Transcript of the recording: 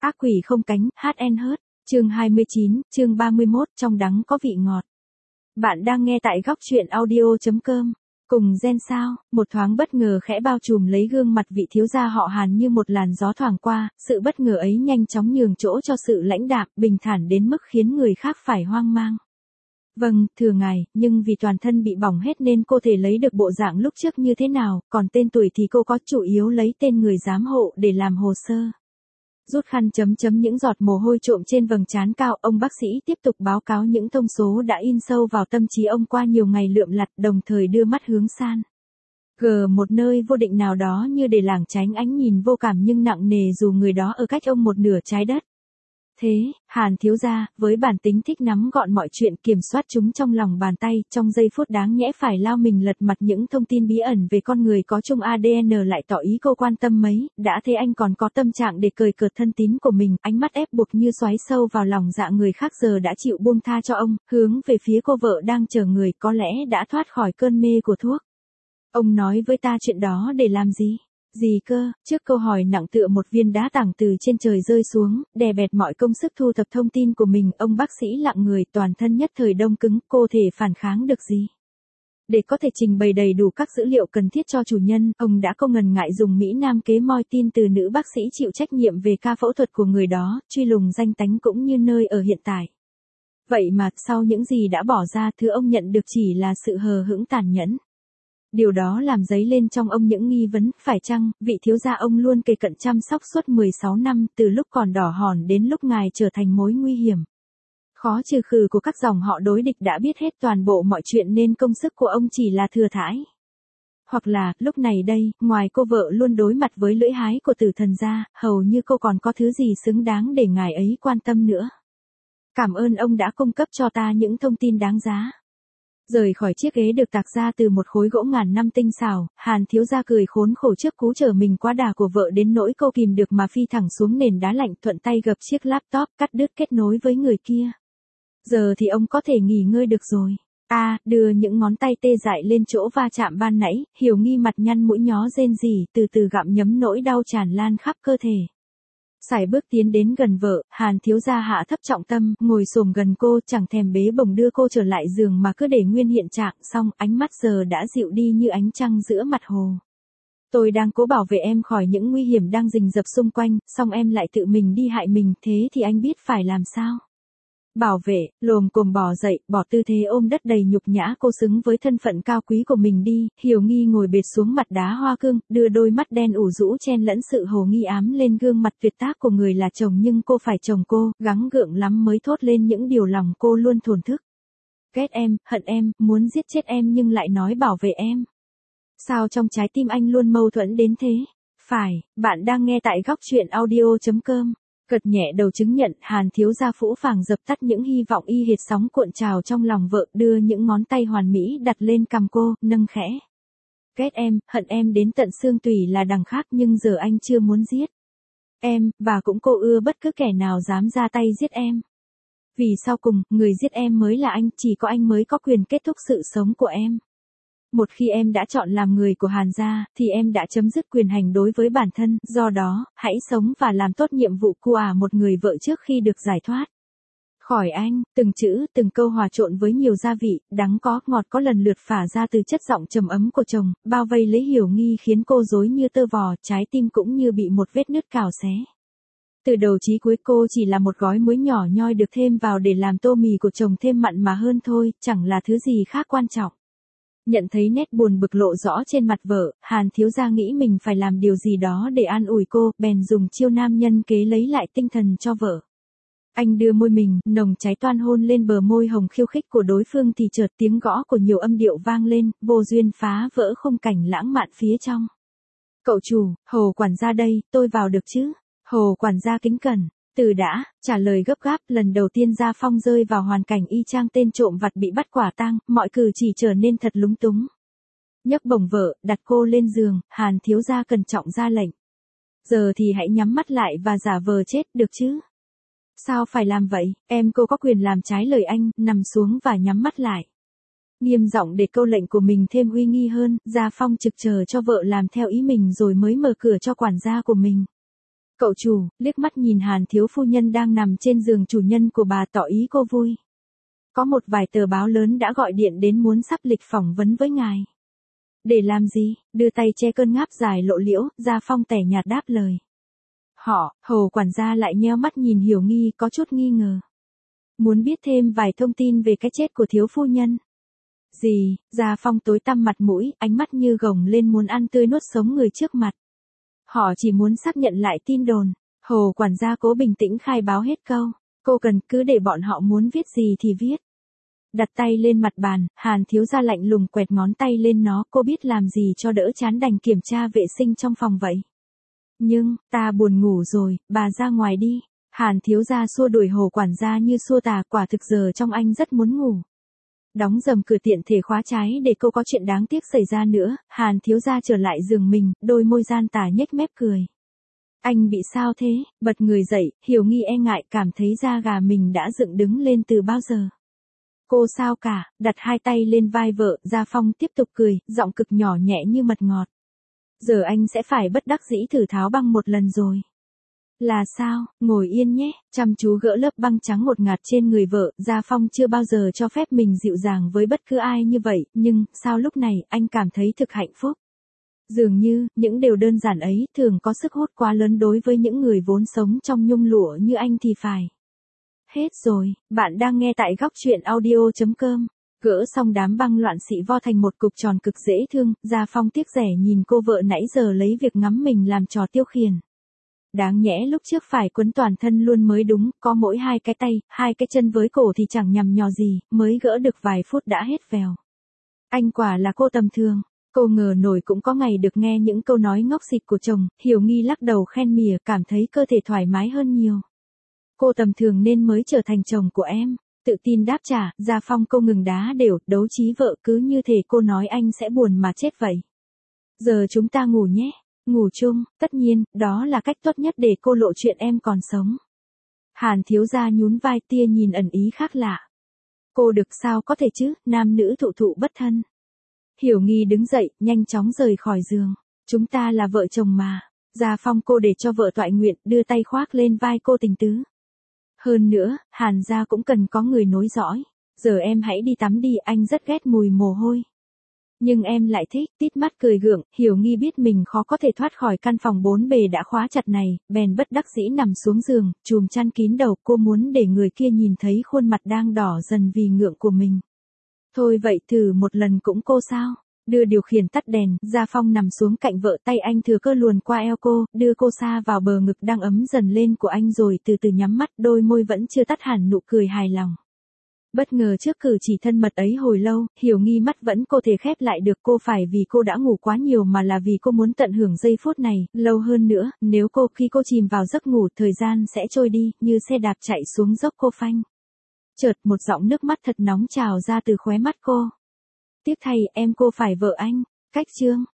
Ác quỷ không cánh, HN hớt. Chương 29, chương 31, trong đắng có vị ngọt. Bạn đang nghe tại góc truyện audio.com. Cùng gen sao, một thoáng bất ngờ khẽ bao trùm lấy gương mặt vị thiếu gia họ Hàn như một làn gió thoảng qua, sự bất ngờ ấy nhanh chóng nhường chỗ cho sự lãnh đạm, bình thản đến mức khiến người khác phải hoang mang. Vâng, thưa ngài, nhưng vì toàn thân bị bỏng hết nên cô thể lấy được bộ dạng lúc trước như thế nào, còn tên tuổi thì cô có chủ yếu lấy tên người giám hộ để làm hồ sơ. Rút khăn chấm những giọt mồ hôi trộm trên vầng trán cao, ông bác sĩ tiếp tục báo cáo những thông số đã in sâu vào tâm trí ông qua nhiều ngày lượm lặt, đồng thời đưa mắt hướng san. Một nơi vô định nào đó như để lảng tránh ánh nhìn vô cảm nhưng nặng nề dù người đó ở cách ông một nửa trái đất. Thế, Hàn thiếu gia, với bản tính thích nắm gọn mọi chuyện kiểm soát chúng trong lòng bàn tay, trong giây phút đáng nhẽ phải lao mình lật mặt những thông tin bí ẩn về con người có chung ADN lại tỏ ý cô quan tâm mấy, đã thế anh còn có tâm trạng để cởi cợt thân tín của mình, ánh mắt ép buộc như xoáy sâu vào lòng dạ người khác giờ đã chịu buông tha cho ông, hướng về phía cô vợ đang chờ người có lẽ đã thoát khỏi cơn mê của thuốc. Ông nói với ta chuyện đó để làm gì? Gì cơ? Trước câu hỏi nặng tựa một viên đá tảng từ trên trời rơi xuống, đè bẹp mọi công sức thu thập thông tin của mình, ông bác sĩ lặng người, toàn thân nhất thời đông cứng, cô thể phản kháng được gì? Để có thể trình bày đầy đủ các dữ liệu cần thiết cho chủ nhân, ông đã không ngần ngại dùng Mỹ Nam kế moi tin từ nữ bác sĩ chịu trách nhiệm về ca phẫu thuật của người đó, truy lùng danh tánh cũng như nơi ở hiện tại. Vậy mà, sau những gì đã bỏ ra, thứ ông nhận được chỉ là sự hờ hững tàn nhẫn. Điều đó làm dấy lên trong ông những nghi vấn, phải chăng, vị thiếu gia ông luôn kề cận chăm sóc suốt 16 năm, từ lúc còn đỏ hòn đến lúc ngài trở thành mối nguy hiểm. Khó trừ khử của các dòng họ đối địch đã biết hết toàn bộ mọi chuyện nên công sức của ông chỉ là thừa thãi. Hoặc là, lúc này đây, ngoài cô vợ luôn đối mặt với lưỡi hái của tử thần ra, hầu như cô còn có thứ gì xứng đáng để ngài ấy quan tâm nữa. Cảm ơn ông đã cung cấp cho ta những thông tin đáng giá. Rời khỏi chiếc ghế được tạc ra từ một khối gỗ ngàn năm tinh xảo, Hàn thiếu gia cười khốn khổ trước cú trở mình quá đà của vợ đến nỗi cô kìm được mà phi thẳng xuống nền đá lạnh, thuận tay gập chiếc laptop, cắt đứt kết nối với người kia. Giờ thì ông có thể nghỉ ngơi được rồi. Đưa những ngón tay tê dại lên chỗ va chạm ban nãy, Hiểu Nghi mặt nhăn mũi nhó rên rỉ, từ từ gặm nhấm nỗi đau tràn lan khắp cơ thể. Sải bước tiến đến gần vợ, Hàn thiếu gia hạ thấp trọng tâm, ngồi xổm gần cô, chẳng thèm bế bổng đưa cô trở lại giường mà cứ để nguyên hiện trạng, xong ánh mắt giờ đã dịu đi như ánh trăng giữa mặt hồ. Tôi đang cố bảo vệ em khỏi những nguy hiểm đang rình rập xung quanh, xong em lại tự mình đi hại mình, thế thì anh biết phải làm sao? Bảo vệ, lồm cồm bò dậy, bỏ tư thế ôm đất đầy nhục nhã cô xứng với thân phận cao quý của mình đi, Hiểu Nghi ngồi bệt xuống mặt đá hoa cương, đưa đôi mắt đen ủ rũ chen lẫn sự hồ nghi ám lên gương mặt tuyệt tác của người là chồng nhưng cô phải chồng cô, gắng gượng lắm mới thốt lên những điều lòng cô luôn thổn thức. Ghét em, hận em, muốn giết chết em nhưng lại nói bảo vệ em. Sao trong trái tim anh luôn mâu thuẫn đến thế? Phải, bạn đang nghe tại góc truyện audio.com. Gật nhẹ đầu chứng nhận, Hàn thiếu gia phũ phàng dập tắt những hy vọng y hệt sóng cuộn trào trong lòng vợ, đưa những ngón tay hoàn mỹ đặt lên cằm cô, nâng khẽ. Ghét em, hận em đến tận xương tủy là đằng khác nhưng giờ anh chưa muốn giết em, và cũng cô ưa bất cứ kẻ nào dám ra tay giết em. Vì sau cùng, người giết em mới là anh, chỉ có anh mới có quyền kết thúc sự sống của em. Một khi em đã chọn làm người của Hàn gia, thì em đã chấm dứt quyền hành đối với bản thân, do đó, hãy sống và làm tốt nhiệm vụ của một người vợ trước khi được giải thoát khỏi anh. Từng chữ, từng câu hòa trộn với nhiều gia vị, đắng có, ngọt có lần lượt phả ra từ chất giọng trầm ấm của chồng, bao vây lấy Hiểu Nghi khiến cô rối như tơ vò, trái tim cũng như bị một vết nứt cào xé. Từ đầu chí cuối cô chỉ là một gói muối nhỏ nhoi được thêm vào để làm tô mì của chồng thêm mặn mà hơn thôi, chẳng là thứ gì khác quan trọng. Nhận thấy nét buồn bực lộ rõ trên mặt vợ, Hàn thiếu gia nghĩ mình phải làm điều gì đó để an ủi cô, bèn dùng chiêu nam nhân kế lấy lại tinh thần cho vợ. Anh đưa môi mình, nồng cháy toan hôn lên bờ môi hồng khiêu khích của đối phương thì chợt tiếng gõ của nhiều âm điệu vang lên, vô duyên phá vỡ khung cảnh lãng mạn phía trong. Cậu chủ, Hồ quản gia đây, tôi vào được chứ? Hồ quản gia kính cẩn. Từ đã, trả lời gấp gáp, lần đầu tiên Gia Phong rơi vào hoàn cảnh y chang tên trộm vặt bị bắt quả tang, mọi cử chỉ trở nên thật lúng túng. Nhấc bổng vợ, đặt cô lên giường, Hàn thiếu gia cẩn trọng ra lệnh. Giờ thì hãy nhắm mắt lại và giả vờ chết, được chứ? Sao phải làm vậy, cô có quyền làm trái lời anh, nằm xuống và nhắm mắt lại. Nghiêm giọng để câu lệnh của mình thêm uy nghi hơn, Gia Phong trực chờ cho vợ làm theo ý mình rồi mới mở cửa cho quản gia của mình. Cậu chủ, liếc mắt nhìn Hàn thiếu phu nhân đang nằm trên giường chủ nhân của bà tỏ ý cô vui. Có một vài tờ báo lớn đã gọi điện đến muốn sắp lịch phỏng vấn với ngài. Để làm gì? Đưa tay che cơn ngáp dài lộ liễu, Gia Phong tẻ nhạt đáp lời. Hồ quản gia lại nheo mắt nhìn Hiểu Nghi có chút nghi ngờ. Muốn biết thêm vài thông tin về cái chết của thiếu phu nhân. Gì? Gia Phong tối tăm mặt mũi, ánh mắt như gồng lên muốn ăn tươi nuốt sống người trước mặt. Họ chỉ muốn xác nhận lại tin đồn. Hồ quản gia cố bình tĩnh khai báo hết câu. Cô cần cứ để bọn họ muốn viết gì thì viết. Đặt tay lên mặt bàn, Hàn thiếu gia lạnh lùng quẹt ngón tay lên nó. Cô biết làm gì cho đỡ chán đành kiểm tra vệ sinh trong phòng vậy. Nhưng, ta buồn ngủ rồi, bà ra ngoài đi. Hàn thiếu gia xua đuổi Hồ quản gia như xua tà, quả thực giờ trong anh rất muốn ngủ. Đóng rầm cửa tiện thể khóa trái để cô có chuyện đáng tiếc xảy ra nữa. Hàn thiếu gia trở lại giường mình, đôi môi gian tà nhếch mép cười. Anh bị sao thế? Bật người dậy, Hiểu Nghi e ngại cảm thấy da gà mình đã dựng đứng lên từ bao giờ. Cô sao cả, đặt hai tay lên vai vợ, Gia Phong tiếp tục cười, giọng cực nhỏ nhẹ như mật ngọt. Giờ anh sẽ phải bất đắc dĩ thử tháo băng một lần rồi. Là sao? Ngồi yên nhé, chăm chú gỡ lớp băng trắng ngột ngạt trên người vợ. Gia Phong chưa bao giờ cho phép mình dịu dàng với bất cứ ai như vậy, nhưng, sao lúc này, anh cảm thấy thực hạnh phúc. Dường như, những điều đơn giản ấy, thường có sức hút quá lớn đối với những người vốn sống trong nhung lụa như anh thì phải. Hết rồi, bạn đang nghe tại góc truyện audio.com. Gỡ xong đám băng loạn xị vo thành một cục tròn cực dễ thương, Gia Phong tiếc rẻ nhìn cô vợ nãy giờ lấy việc ngắm mình làm trò tiêu khiển. Đáng nhẽ lúc trước phải quấn toàn thân luôn mới đúng, có mỗi hai cái tay, hai cái chân với cổ thì chẳng nhằm nhò gì, mới gỡ được vài phút đã hết vèo. Anh quả là cô tầm thường, cô ngờ nổi cũng có ngày được nghe những câu nói ngốc xịt của chồng. Hiểu Nghi lắc đầu khen mỉa, cảm thấy cơ thể thoải mái hơn nhiều. Cô tầm thường nên mới trở thành chồng của em. Tự tin đáp trả, Gia Phong cô ngừng đá đều, đấu trí vợ cứ như thể cô nói anh sẽ buồn mà chết vậy. Giờ chúng ta ngủ nhé. Ngủ chung, tất nhiên, đó là cách tốt nhất để cô lộ chuyện em còn sống. Hàn thiếu gia nhún vai, tia nhìn ẩn ý khác lạ. Cô được sao có thể chứ, nam nữ thụ thụ bất thân. Hiểu Nghi đứng dậy, nhanh chóng rời khỏi giường. Chúng ta là vợ chồng mà. Gia Phong cô để cho vợ toại nguyện, đưa tay khoác lên vai cô tình tứ. Hơn nữa, Hàn gia cũng cần có người nối dõi. Giờ em hãy đi tắm đi, anh rất ghét mùi mồ hôi. Nhưng em lại thích, tít mắt cười gượng. Hiểu Nghi biết mình khó có thể thoát khỏi căn phòng bốn bề đã khóa chặt này, bèn bất đắc dĩ nằm xuống giường, chùm chăn kín đầu. Cô muốn để người kia nhìn thấy khuôn mặt đang đỏ dần vì ngượng của mình. Thôi vậy thử một lần cũng cô sao? Đưa điều khiển tắt đèn, Gia Phong nằm xuống cạnh vợ, tay anh thừa cơ luồn qua eo cô, đưa cô xa vào bờ ngực đang ấm dần lên của anh rồi từ từ nhắm mắt, đôi môi vẫn chưa tắt hẳn nụ cười hài lòng. Bất ngờ trước cử chỉ thân mật ấy hồi lâu, Hiểu Nghi mắt vẫn cô thể khép lại được. Cô phải vì cô đã ngủ quá nhiều mà là vì cô muốn tận hưởng giây phút này, lâu hơn nữa, nếu khi cô chìm vào giấc ngủ, thời gian sẽ trôi đi, như xe đạp chạy xuống dốc cô phanh. Chợt một giọng nước mắt thật nóng trào ra từ khóe mắt cô. Tiếc thay, em cô phải vợ anh. Cách chương.